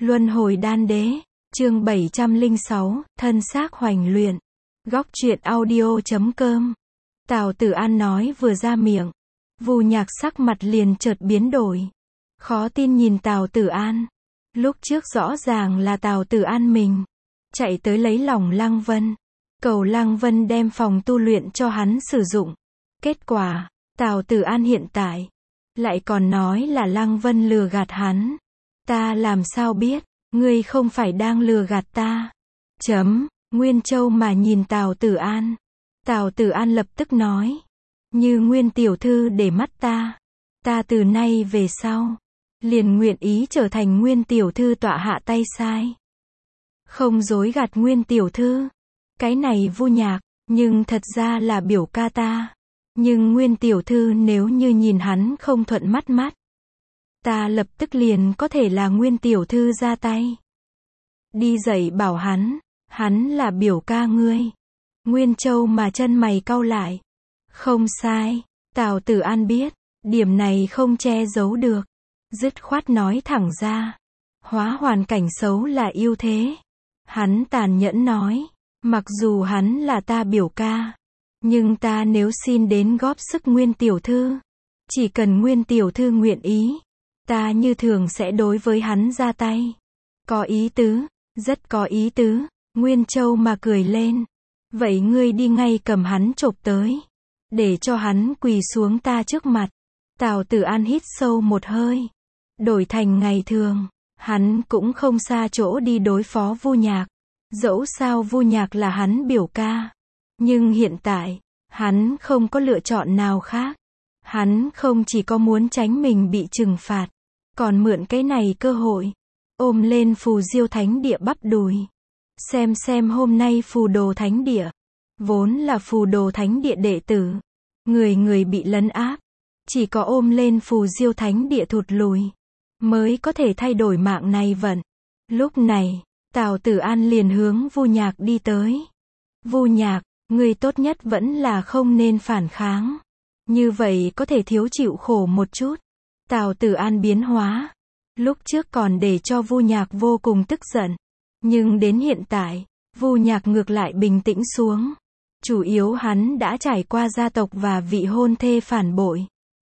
Luân hồi đan đế, chương 706, thân xác hoành luyện. Góc truyện audio.com. Tào Tử An nói vừa ra miệng, Vu Nhạc sắc mặt liền chợt biến đổi. Khó tin nhìn Tào Tử An. Lúc trước rõ ràng là Tào Tử An mình chạy tới lấy lòng Lăng Vân, cầu Lăng Vân đem phòng tu luyện cho hắn sử dụng. Kết quả, Tào Tử An hiện tại lại còn nói là Lăng Vân lừa gạt hắn. Ta làm sao biết, ngươi không phải đang lừa gạt ta. Nguyên Châu mà nhìn Tào Tử An. Tào Tử An lập tức nói, như Nguyên tiểu thư để mắt ta từ nay về sau liền nguyện ý trở thành Nguyên tiểu thư tọa hạ tay sai. Không dối gạt Nguyên tiểu thư. Cái này Vu Nhạc, nhưng thật ra là biểu ca ta. Nhưng Nguyên tiểu thư nếu như nhìn hắn không thuận mắt, ta lập tức liền có thể là Nguyên tiểu thư ra tay. Đi dạy bảo hắn là biểu ca ngươi. Nguyên Châu mà chân mày cau lại. Không sai, Tào Tử An biết, điểm này không che giấu được. Dứt khoát nói thẳng ra. Hóa hoàn cảnh xấu là ưu thế. Hắn tàn nhẫn nói, mặc dù hắn là ta biểu ca, nhưng ta nếu xin đến góp sức Nguyên tiểu thư, chỉ cần Nguyên tiểu thư nguyện ý, ta như thường sẽ đối với hắn ra tay. Có ý tứ, rất có ý tứ. Nguyên Châu mà cười lên. Vậy ngươi đi ngay cầm hắn chộp tới, để cho hắn quỳ xuống ta trước mặt. Tào Tử An hít sâu một hơi. Đổi thành ngày thường, hắn cũng không xa chỗ đi đối phó Vu Nhạc. Dẫu sao Vu Nhạc là hắn biểu ca. Nhưng hiện tại, hắn không có lựa chọn nào khác. Hắn không chỉ có muốn tránh mình bị trừng phạt, còn mượn cái này cơ hội, ôm lên Phù Diêu Thánh Địa bắp đùi. Xem hôm nay Phù Đồ Thánh Địa, vốn là Phù Đồ Thánh Địa đệ tử, người bị lấn áp, chỉ có ôm lên Phù Diêu Thánh Địa thụt lùi, mới có thể thay đổi mạng này vận. Lúc này, Tào Tử An liền hướng Vu Nhạc đi tới. Vu Nhạc, ngươi tốt nhất vẫn là không nên phản kháng. Như vậy có thể thiếu chịu khổ một chút. Tào Tử An biến hóa. Lúc trước còn để cho Vu Nhạc vô cùng tức giận. Nhưng đến hiện tại, Vu Nhạc ngược lại bình tĩnh xuống. Chủ yếu hắn đã trải qua gia tộc và vị hôn thê phản bội.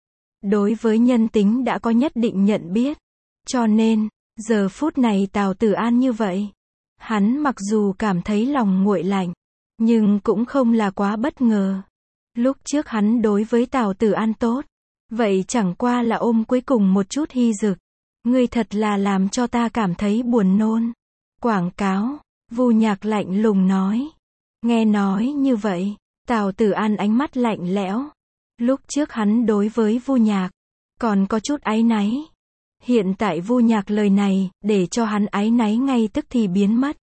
Đối với nhân tính đã có nhất định nhận biết. Cho nên, giờ phút này Tào Tử An như vậy. Hắn mặc dù cảm thấy lòng nguội lạnh, nhưng cũng không là quá bất ngờ. Lúc trước hắn đối với Tào Tử An tốt, vậy chẳng qua là ôm cuối cùng một chút hy dực. Ngươi thật là làm cho ta cảm thấy buồn nôn. Quảng cáo, Vu Nhạc lạnh lùng nói. Nghe nói như vậy, Tào Tử An ánh mắt lạnh lẽo. Lúc trước hắn đối với Vu Nhạc còn có chút áy náy. Hiện tại Vu Nhạc lời này, để cho hắn áy náy ngay tức thì biến mất.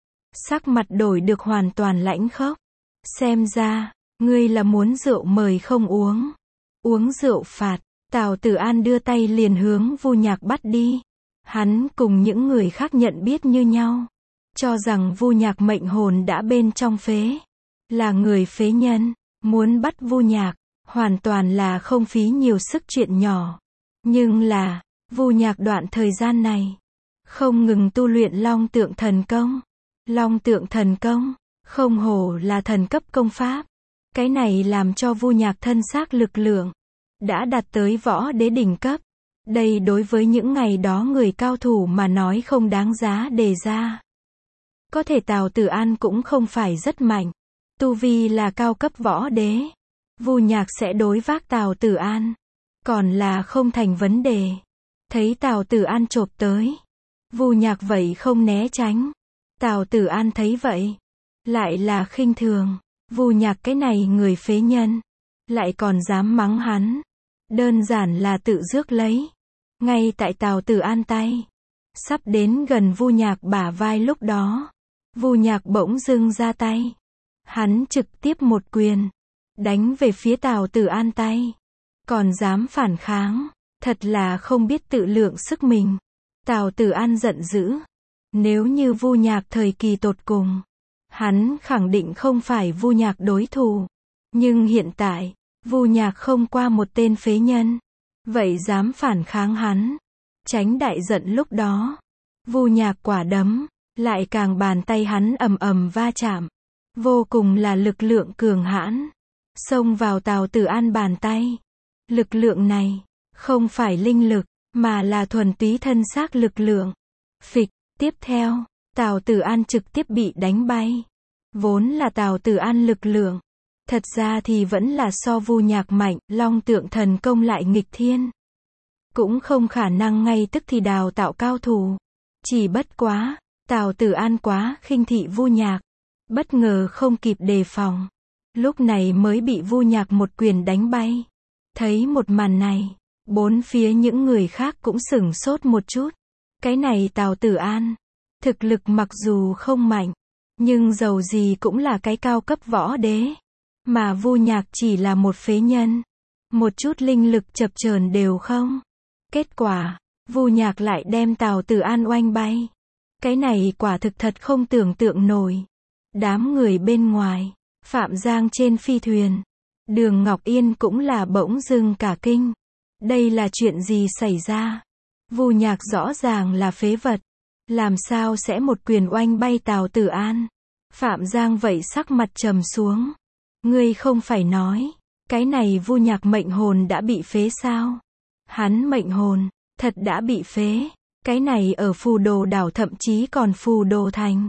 Sắc mặt đổi được hoàn toàn lãnh khốc. Xem ra, ngươi là muốn rượu mời không uống. Uống rượu phạt. Tào Tử An đưa tay liền hướng Vu Nhạc bắt đi. Hắn cùng những người khác nhận biết như nhau, cho rằng Vu Nhạc mệnh hồn đã bên trong phế, là người phế nhân. Muốn bắt Vu Nhạc, hoàn toàn là không phí nhiều sức chuyện nhỏ. Nhưng là, Vu Nhạc đoạn thời gian này, không ngừng tu luyện Long Tượng Thần Công. Long Tượng Thần Công, không hổ là thần cấp công pháp. Cái này làm cho Vu Nhạc thân xác lực lượng đã đạt tới võ đế đỉnh cấp. Đây đối với những ngày đó người cao thủ mà nói không đáng giá đề ra. Có thể Tào Tử An cũng không phải rất mạnh. Tu vi là cao cấp võ đế. Vu Nhạc sẽ đối vác Tào Tử An, còn là không thành vấn đề. Thấy Tào Tử An chộp tới, Vu Nhạc vậy không né tránh. Tào Tử An thấy vậy, lại là khinh thường. Vu Nhạc cái này người phế nhân, lại còn dám mắng hắn. Đơn giản là tự rước lấy. Ngay tại Tào Tử An tay sắp đến gần Vu Nhạc bả vai lúc đó, Vu Nhạc bỗng dưng ra tay. Hắn trực tiếp một quyền đánh về phía Tào Tử An tay. Còn dám phản kháng, thật là không biết tự lượng sức mình. Tào Tử An giận dữ. Nếu như Vu Nhạc thời kỳ tột cùng, hắn khẳng định không phải Vu Nhạc đối thủ. Nhưng hiện tại, Vu Nhạc không qua một tên phế nhân, vậy dám phản kháng hắn, tránh đại giận lúc đó. Vu Nhạc quả đấm, lại càng bàn tay hắn ầm ầm va chạm. Vô cùng là lực lượng cường hãn. Xông vào Tào Tử An bàn tay. Lực lượng này, không phải linh lực, mà là thuần túy thân xác lực lượng. Phịch, tiếp theo, Tào Tử An trực tiếp bị đánh bay. Vốn là Tào Tử An lực lượng. Thật ra thì vẫn là so Vu Nhạc mạnh, Long Tượng thần công lại nghịch thiên. Cũng không khả năng ngay tức thì đào tạo cao thủ. Chỉ bất quá, Tào Tử An quá khinh thị Vu Nhạc. Bất ngờ không kịp đề phòng. Lúc này mới bị Vu Nhạc một quyền đánh bay. Thấy một màn này, bốn phía những người khác cũng sửng sốt một chút. Cái này Tào Tử An, thực lực mặc dù không mạnh, nhưng dầu gì cũng là cái cao cấp võ đế. Mà Vu Nhạc chỉ là một phế nhân. Một chút linh lực chập chờn đều không. Kết quả, Vu Nhạc lại đem Tào Tử An oanh bay. Cái này quả thực thật không tưởng tượng nổi. Đám người bên ngoài, Phạm Giang trên phi thuyền, Đường Ngọc Yên cũng là bỗng dưng cả kinh. Đây là chuyện gì xảy ra? Vu Nhạc rõ ràng là phế vật. Làm sao sẽ một quyền oanh bay Tào Tử An? Phạm Giang vậy sắc mặt trầm xuống. Ngươi không phải nói, cái này Vu Nhạc mệnh hồn đã bị phế sao? Hắn mệnh hồn, thật đã bị phế. Cái này ở Phù Đồ đảo thậm chí còn Phù Đồ thành.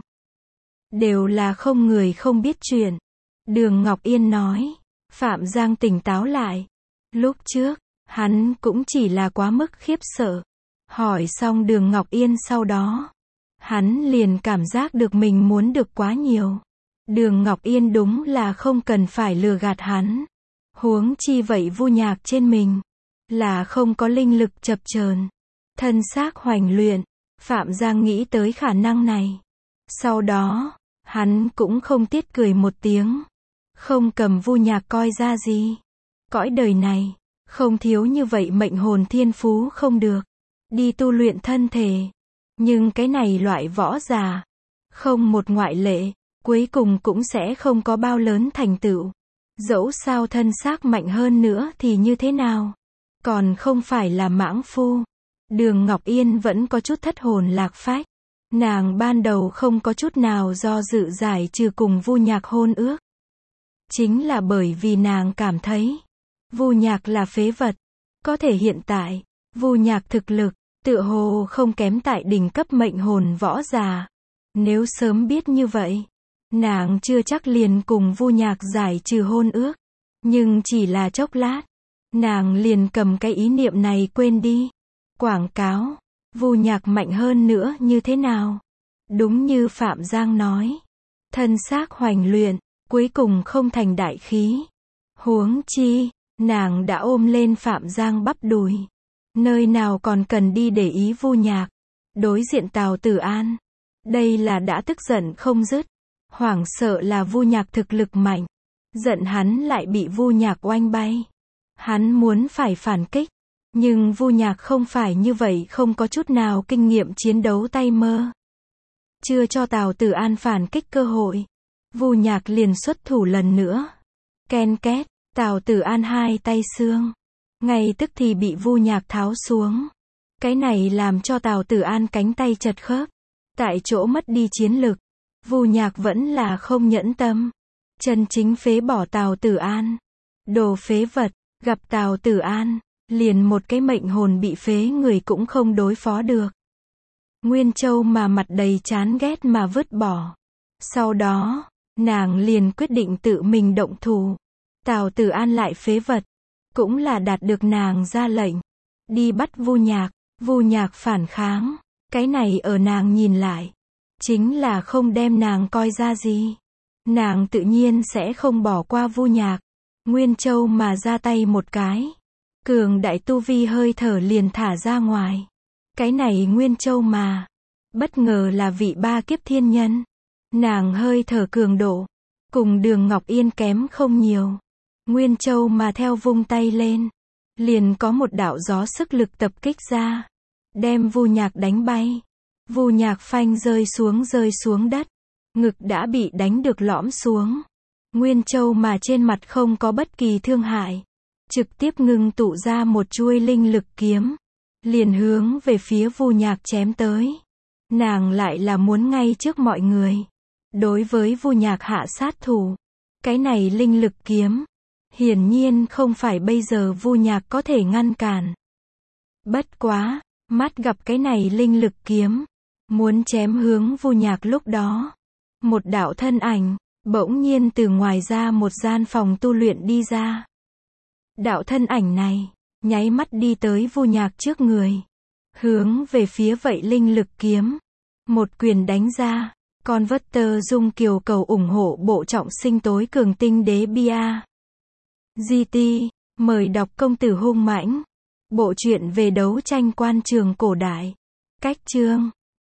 Đều là không người không biết chuyện. Đường Ngọc Yên nói. Phạm Giang tỉnh táo lại. Lúc trước, hắn cũng chỉ là quá mức khiếp sợ. Hỏi xong Đường Ngọc Yên sau đó, hắn liền cảm giác được mình muốn được quá nhiều. Đường Ngọc Yên đúng là không cần phải lừa gạt hắn. Huống chi vậy Vu Nhạc trên mình, là không có linh lực chập chờn, thân xác hoành luyện. Phạm Giang nghĩ tới khả năng này. Sau đó, hắn cũng không tiếc cười một tiếng. Không cầm Vu Nhạc coi ra gì. Cõi đời này, không thiếu như vậy mệnh hồn thiên phú không được. Đi tu luyện thân thể. Nhưng cái này loại võ giả, không một ngoại lệ, cuối cùng cũng sẽ không có bao lớn thành tựu. Dẫu sao thân xác mạnh hơn nữa thì như thế nào? Còn không phải là mãng phu. Đường Ngọc Yên vẫn có chút thất hồn lạc phách. Nàng ban đầu không có chút nào do dự giải trừ cùng Vu Nhạc hôn ước. Chính là bởi vì nàng cảm thấy Vu Nhạc là phế vật. Có thể hiện tại, Vu Nhạc thực lực, tựa hồ không kém tại đỉnh cấp mệnh hồn võ giả. Nếu sớm biết như vậy, nàng chưa chắc liền cùng Vu Nhạc giải trừ hôn ước. Nhưng chỉ là chốc lát, nàng liền cầm cái ý niệm này quên đi. Quảng cáo, Vu Nhạc mạnh hơn nữa như thế nào? Đúng như Phạm Giang nói, thân xác hoành luyện, cuối cùng không thành đại khí. Huống chi, nàng đã ôm lên Phạm Giang bắp đùi. Nơi nào còn cần đi để ý Vu Nhạc. Đối diện Tào Tử An, đây là đã tức giận không dứt. Hoảng sợ là Vu Nhạc thực lực mạnh. Giận hắn lại bị Vu Nhạc oanh bay. Hắn muốn phải phản kích. Nhưng Vu Nhạc không phải như vậy, không có chút nào kinh nghiệm chiến đấu tay mơ. Chưa cho Tào Tử An phản kích cơ hội, Vu Nhạc liền xuất thủ lần nữa. Ken két, Tào Tử An hai tay xương. Ngay tức thì bị Vu Nhạc tháo xuống. Cái này làm cho Tào Tử An cánh tay chật khớp. Tại chỗ mất đi chiến lực. Vu Nhạc vẫn là không nhẫn tâm. Chân chính phế bỏ Tào Tử An. Đồ phế vật, gặp Tào Tử An, liền một cái mệnh hồn bị phế người cũng không đối phó được. Nguyên Châu mà mặt đầy chán ghét mà vứt bỏ. Sau đó, nàng liền quyết định tự mình động thủ. Tào Tử An lại phế vật, cũng là đạt được nàng ra lệnh. Đi bắt Vu Nhạc. Vu Nhạc phản kháng. Cái này ở nàng nhìn lại, chính là không đem nàng coi ra gì. Nàng tự nhiên sẽ không bỏ qua Vu Nhạc. Nguyên Châu mà ra tay một cái. Cường đại tu vi hơi thở liền thả ra ngoài. Cái này Nguyên Châu mà. Bất ngờ là vị ba kiếp thiên nhân. Nàng hơi thở cường độ. Cùng Đường Ngọc Yên kém không nhiều. Nguyên Châu mà theo vung tay lên. Liền có một đạo gió sức lực tập kích ra. Đem Vu Nhạc đánh bay. Vu Nhạc phanh rơi xuống đất. Ngực đã bị đánh được lõm xuống. Nguyên Châu mà trên mặt không có bất kỳ thương hại. Trực tiếp ngưng tụ ra một chuôi linh lực kiếm. Liền hướng về phía Vu Nhạc chém tới. Nàng lại là muốn ngay trước mọi người. Đối với Vu Nhạc hạ sát thủ. Cái này linh lực kiếm. Hiển nhiên không phải bây giờ Vu Nhạc có thể ngăn cản. Bất quá, mắt gặp cái này linh lực kiếm. Muốn chém hướng Vu Nhạc lúc đó. Một đạo thân ảnh, bỗng nhiên từ ngoài ra một gian phòng tu luyện đi ra. Đạo thân ảnh này, nháy mắt đi tới Vu Nhạc trước người. Hướng về phía vậy linh lực kiếm. Một quyền đánh ra. Converter dung kiều cầu ủng hộ bộ trọng sinh tối cường tinh đế bia. GT, mời đọc công tử hung mãnh. Bộ truyện về đấu tranh quan trường cổ đại. Cách chương